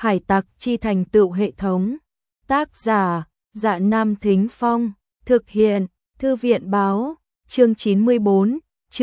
Hải tặc chi thành tựu hệ thống. Tác giả, Dạ Nam Thính Phong. Thực hiện, Thư viện báo. Chương 94,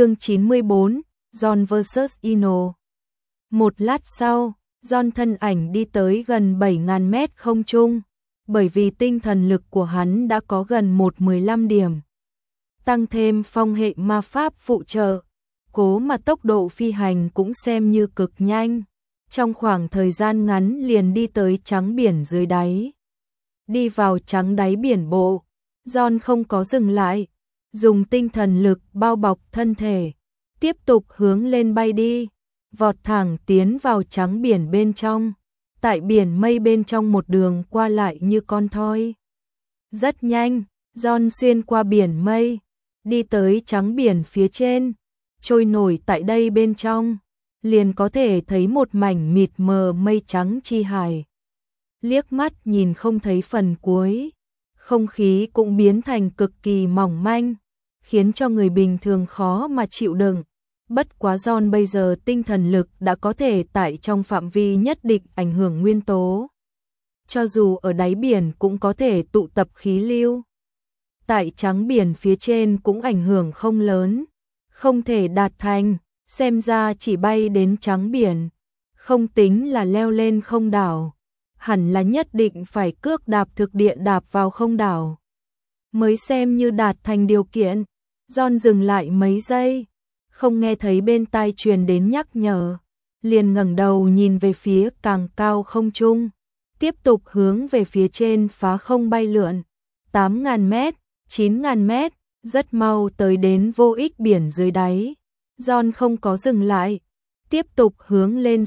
John vs Ino. Một lát sau, John thân ảnh đi tới gần 7.000 mét không trung, bởi vì tinh thần lực của hắn đã có gần 115 điểm. Tăng thêm phong hệ ma pháp phụ trợ, cố mà tốc độ phi hành cũng xem như cực nhanh. Trong khoảng thời gian ngắn liền đi tới trắng biển dưới đáy. Đi vào trắng đáy biển bộ, John không có dừng lại, dùng tinh thần lực bao bọc thân thể, tiếp tục hướng lên bay đi, vọt thẳng tiến vào trắng biển bên trong. Tại biển mây bên trong một đường qua lại như con thoi. Rất nhanh, John xuyên qua biển mây, đi tới trắng biển phía trên, trôi nổi tại đây bên trong, liền có thể thấy một mảnh mịt mờ mây trắng chi hải. Liếc mắt nhìn không thấy phần cuối, không khí cũng biến thành cực kỳ mỏng manh, khiến cho người bình thường khó mà chịu đựng. Bất quá John bây giờ tinh thần lực đã có thể tại trong phạm vi nhất định ảnh hưởng nguyên tố. Cho dù ở đáy biển cũng có thể tụ tập khí lưu. Tại trắng biển phía trên cũng ảnh hưởng không lớn, không thể đạt thành, xem ra chỉ bay đến trắng biển, không tính là leo lên không đảo, hẳn là nhất định phải cước đạp thực địa đạp vào không đảo, mới xem như đạt thành điều kiện. John dừng lại mấy giây, không nghe thấy bên tai truyền đến nhắc nhở, liền ngẩng đầu nhìn về phía càng cao không trung, tiếp tục hướng về phía trên phá không bay lượn. 8.000 mét, 9.000 mét, rất mau tới đến vô ích biển dưới đáy. John không có dừng lại, tiếp tục hướng lên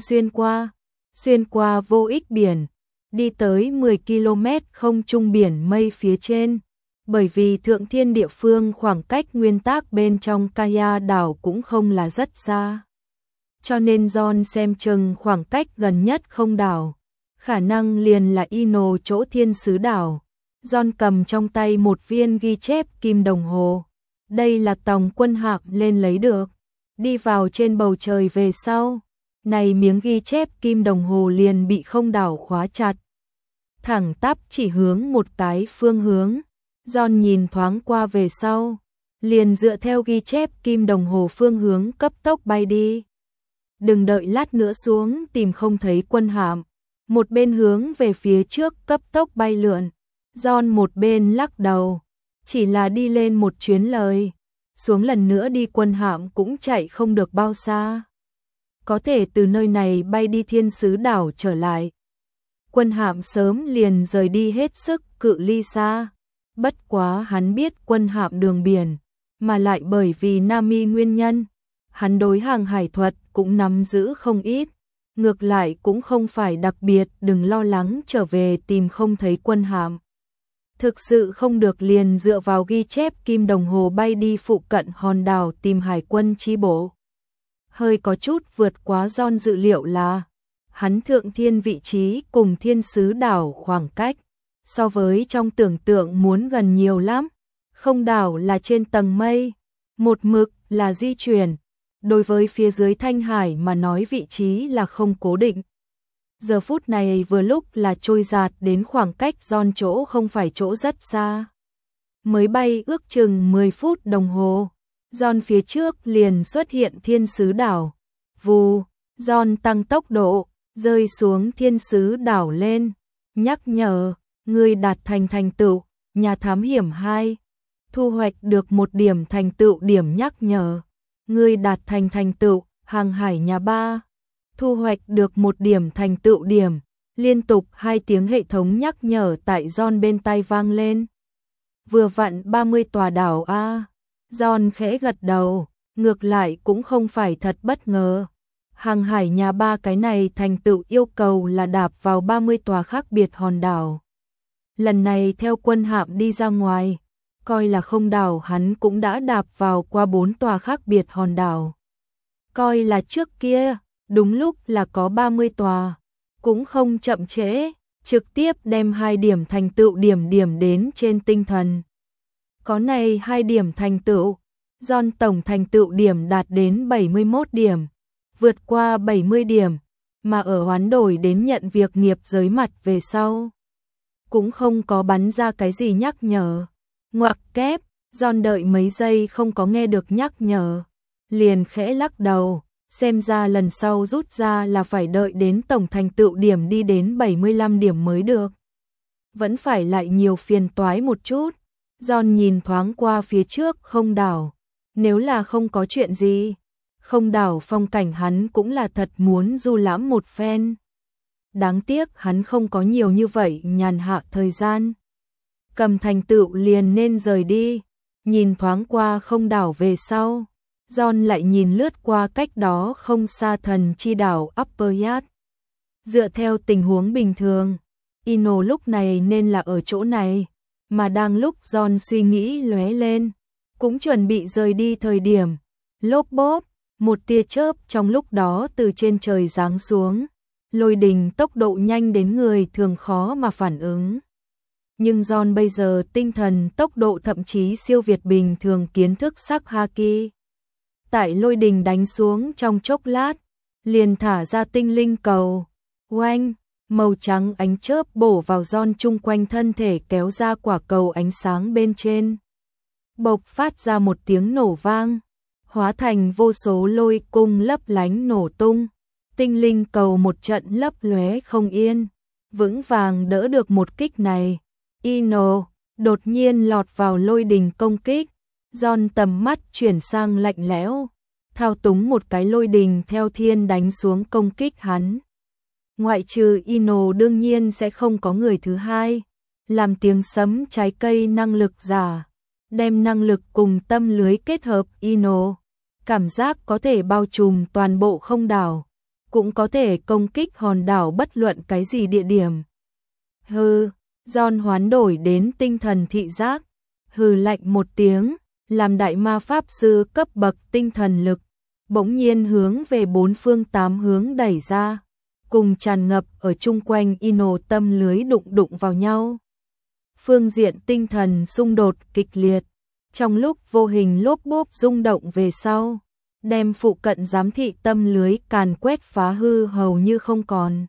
xuyên qua vô ích biển, đi tới 10 km không trung biển mây phía trên. Bởi vì thượng thiên địa phương khoảng cách nguyên tắc bên trong Kaya đảo cũng không là rất xa, cho nên John xem chừng khoảng cách gần nhất không đảo, khả năng liền là Ino chỗ thiên sứ đảo. John cầm trong tay một viên ghi chép kim đồng hồ, đây là tòng quân hạc lên lấy được, đi vào trên bầu trời về sau, này miếng ghi chép kim đồng hồ liền bị không đảo khóa chặt, thẳng tắp chỉ hướng một cái phương hướng. John nhìn thoáng qua về sau, liền dựa theo ghi chép kim đồng hồ phương hướng cấp tốc bay đi. Đừng đợi lát nữa xuống tìm không thấy quân hạm, một bên hướng về phía trước cấp tốc bay lượn. John một bên lắc đầu, chỉ là đi lên một chuyến lời, xuống lần nữa đi quân hạm cũng chạy không được bao xa. Có thể từ nơi này bay đi thiên sứ đảo trở lại. Quân hạm sớm liền rời đi hết sức cự ly xa. Bất quá hắn biết quân hạm đường biển, mà lại bởi vì Nami nguyên nhân, hắn đối hàng hải thuật cũng nắm giữ không ít, ngược lại cũng không phải đặc biệt đừng lo lắng trở về tìm không thấy quân hạm. Thực sự không được liền dựa vào ghi chép kim đồng hồ bay đi phụ cận hòn đảo tìm hải quân chi bộ. Hơi có chút vượt quá John dự liệu là, hắn thượng thiên vị trí cùng thiên sứ đảo khoảng cách so với trong tưởng tượng muốn gần nhiều lắm. Không đảo là trên tầng mây, một mực là di chuyển, đối với phía dưới Thanh Hải mà nói vị trí là không cố định. Giờ phút này vừa lúc là trôi dạt đến khoảng cách John chỗ không phải chỗ rất xa. Mới bay ước chừng 10 phút đồng hồ, John phía trước liền xuất hiện thiên sứ đảo. Vù, John tăng tốc độ, rơi xuống thiên sứ đảo lên, nhắc nhở. Người đạt thành tựu, nhà thám hiểm 2, thu hoạch được 1 điểm thành tựu điểm nhắc nhở. Người đạt thành tựu, hàng hải nhà 3, thu hoạch được 1 điểm thành tựu điểm. Liên tục 2 tiếng hệ thống nhắc nhở tại John bên tai vang lên. Vừa vặn 30 tòa đảo A. John khẽ gật đầu, ngược lại cũng không phải thật bất ngờ. Hàng hải nhà 3 cái này thành tựu yêu cầu là đạp vào 30 tòa khác biệt hòn đảo. Lần này theo quân hạm đi ra ngoài, coi là không đảo hắn cũng đã đạp vào qua 4 tòa khác biệt hòn đảo. Coi là trước kia, đúng lúc là có 30 tòa, cũng không chậm trễ, trực tiếp đem 2 điểm thành tựu điểm đến trên tinh thần. Có này 2 điểm thành tựu, John tổng thành tựu điểm đạt đến 71 điểm, vượt qua 70 điểm, mà ở hoán đổi đến nhận việc nghiệp giới mặt về sau. Cũng không có bắn ra cái gì nhắc nhở. Ngoặc kép, John đợi mấy giây không có nghe được nhắc nhở. Liền khẽ lắc đầu, xem ra lần sau rút ra là phải đợi đến tổng thành tựu điểm đi đến 75 điểm mới được. Vẫn phải lại nhiều phiền toái một chút. John nhìn thoáng qua phía trước không đảo. Nếu là không có chuyện gì, không đảo phong cảnh hắn cũng là thật muốn du lãm một phen. Đáng tiếc hắn không có nhiều như vậy nhàn hạ thời gian. Cầm thành tựu liền nên rời đi. Nhìn thoáng qua không đảo về sau, John lại nhìn lướt qua cách đó không xa thần chi đảo Upper Yacht. Dựa theo tình huống bình thường, Ino lúc này nên là ở chỗ này, mà đang lúc John suy nghĩ lóe lên, cũng chuẩn bị rời đi thời điểm, lốp bốp, một tia chớp trong lúc đó từ trên trời giáng xuống, lôi đình tốc độ nhanh đến người thường khó mà phản ứng. Nhưng John bây giờ tinh thần tốc độ thậm chí siêu việt bình thường kiến thức sắc Haki. Tại lôi đình đánh xuống trong chốc lát, liền thả ra tinh linh cầu. Oanh, màu trắng ánh chớp bổ vào John chung quanh thân thể kéo ra quả cầu ánh sáng bên trên. Bộc phát ra một tiếng nổ vang, hóa thành vô số lôi cung lấp lánh nổ tung. Tinh linh cầu một trận lấp lóe không yên, vững vàng đỡ được một kích này. Ino đột nhiên lọt vào lôi đình công kích, John tầm mắt chuyển sang lạnh lẽo, thao túng một cái lôi đình theo thiên đánh xuống công kích hắn. Ngoại trừ Ino đương nhiên sẽ không có người thứ hai, làm tiếng sấm trái cây năng lực giả, đem năng lực cùng tâm lưới kết hợp Ino, cảm giác có thể bao trùm toàn bộ không đảo, cũng có thể công kích hòn đảo bất luận cái gì địa điểm. Hừ, John hoán đổi đến tinh thần thị giác, hừ lạnh một tiếng, làm đại ma pháp sư cấp bậc tinh thần lực, bỗng nhiên hướng về bốn phương tám hướng đẩy ra, cùng tràn ngập ở chung quanh Ino tâm lưới đụng vào nhau. Phương diện tinh thần xung đột kịch liệt, trong lúc vô hình lốp bốp rung động về sau, đem phụ cận giám thị tâm lưới càn quét phá hư hầu như không còn.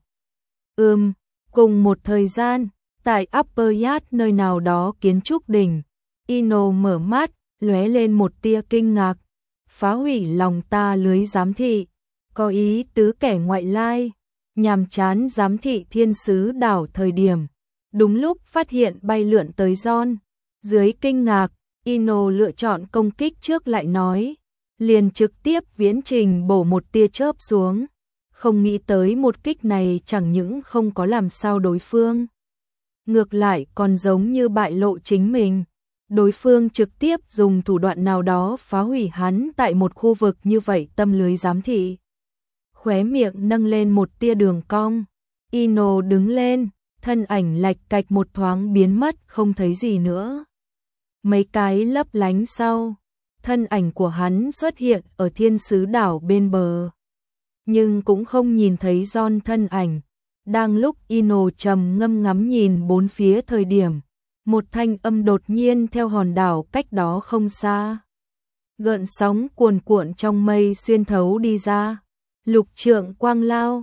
Cùng một thời gian, tại Upper Yacht nơi nào đó kiến trúc đỉnh, Ino mở mắt, lóe lên một tia kinh ngạc. Phá hủy lòng ta lưới giám thị, có ý tứ kẻ ngoại lai, nhàm chán giám thị thiên sứ đảo thời điểm. Đúng lúc phát hiện bay lượn tới John, dưới kinh ngạc, Ino lựa chọn công kích trước lại nói, liền trực tiếp viễn trình bổ một tia chớp xuống. Không nghĩ tới một kích này chẳng những không có làm sao đối phương, ngược lại còn giống như bại lộ chính mình. Đối phương trực tiếp dùng thủ đoạn nào đó phá hủy hắn tại một khu vực như vậy tâm lưới giám thị. Khóe miệng nâng lên một tia đường cong, Ino đứng lên, thân ảnh lạch cạch một thoáng biến mất không thấy gì nữa. Mấy cái lấp lánh sau, thân ảnh của hắn xuất hiện ở thiên sứ đảo bên bờ. Nhưng cũng không nhìn thấy John thân ảnh. Đang lúc Ino trầm ngâm ngắm nhìn bốn phía thời điểm, một thanh âm đột nhiên theo hòn đảo cách đó không xa. Gợn sóng cuồn cuộn trong mây xuyên thấu đi ra. Lục trượng quang lao,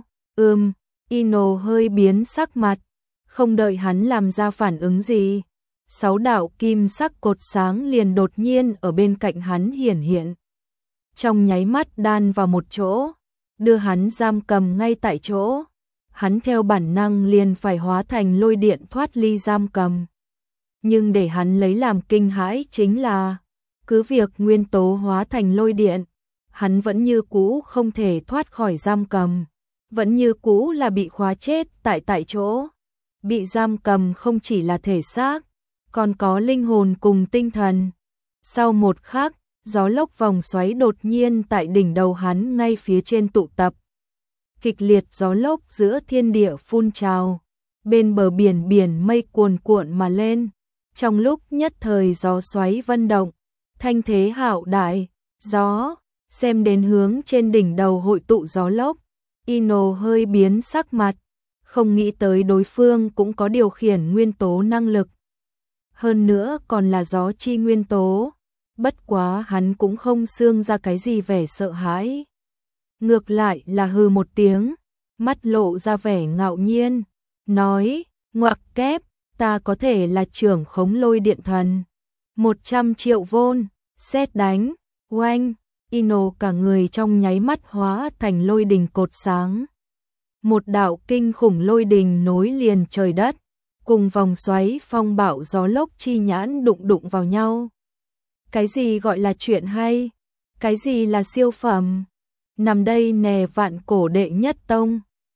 Ino hơi biến sắc mặt, không đợi hắn làm ra phản ứng gì. 6 đạo kim sắc cột sáng liền đột nhiên ở bên cạnh hắn hiển hiện. Trong nháy mắt đan vào một chỗ, đưa hắn giam cầm ngay tại chỗ. Hắn theo bản năng liền phải hóa thành lôi điện thoát ly giam cầm. Nhưng để hắn lấy làm kinh hãi chính là, cứ việc nguyên tố hóa thành lôi điện, hắn vẫn như cũ không thể thoát khỏi giam cầm, vẫn như cũ là bị khóa chết tại chỗ. Bị giam cầm không chỉ là thể xác, còn có linh hồn cùng tinh thần. Sau một khắc, gió lốc vòng xoáy đột nhiên tại đỉnh đầu hắn ngay phía trên tụ tập. Kịch liệt gió lốc giữa thiên địa phun trào, bên bờ biển mây cuồn cuộn mà lên. Trong lúc nhất thời gió xoáy vân động, thanh thế hạo đại, gió, xem đến hướng trên đỉnh đầu hội tụ gió lốc, Ino hơi biến sắc mặt, không nghĩ tới đối phương cũng có điều khiển nguyên tố năng lực. Hơn nữa còn là gió chi nguyên tố, bất quá hắn cũng không xương ra cái gì vẻ sợ hãi. Ngược lại là hừ một tiếng, mắt lộ ra vẻ ngạo nhiên, nói, ngoặc kép, ta có thể là trưởng khống lôi điện thần. 100 triệu vôn, sét đánh, oanh, Ino cả người trong nháy mắt hóa thành lôi đình cột sáng. Một đạo kinh khủng lôi đình nối liền trời đất, cùng vòng xoáy phong bạo gió lốc chi nhãn đụng đụng vào nhau. Cái gì gọi là chuyện hay? Cái gì là siêu phẩm? Nằm đây nè vạn cổ đệ nhất tông.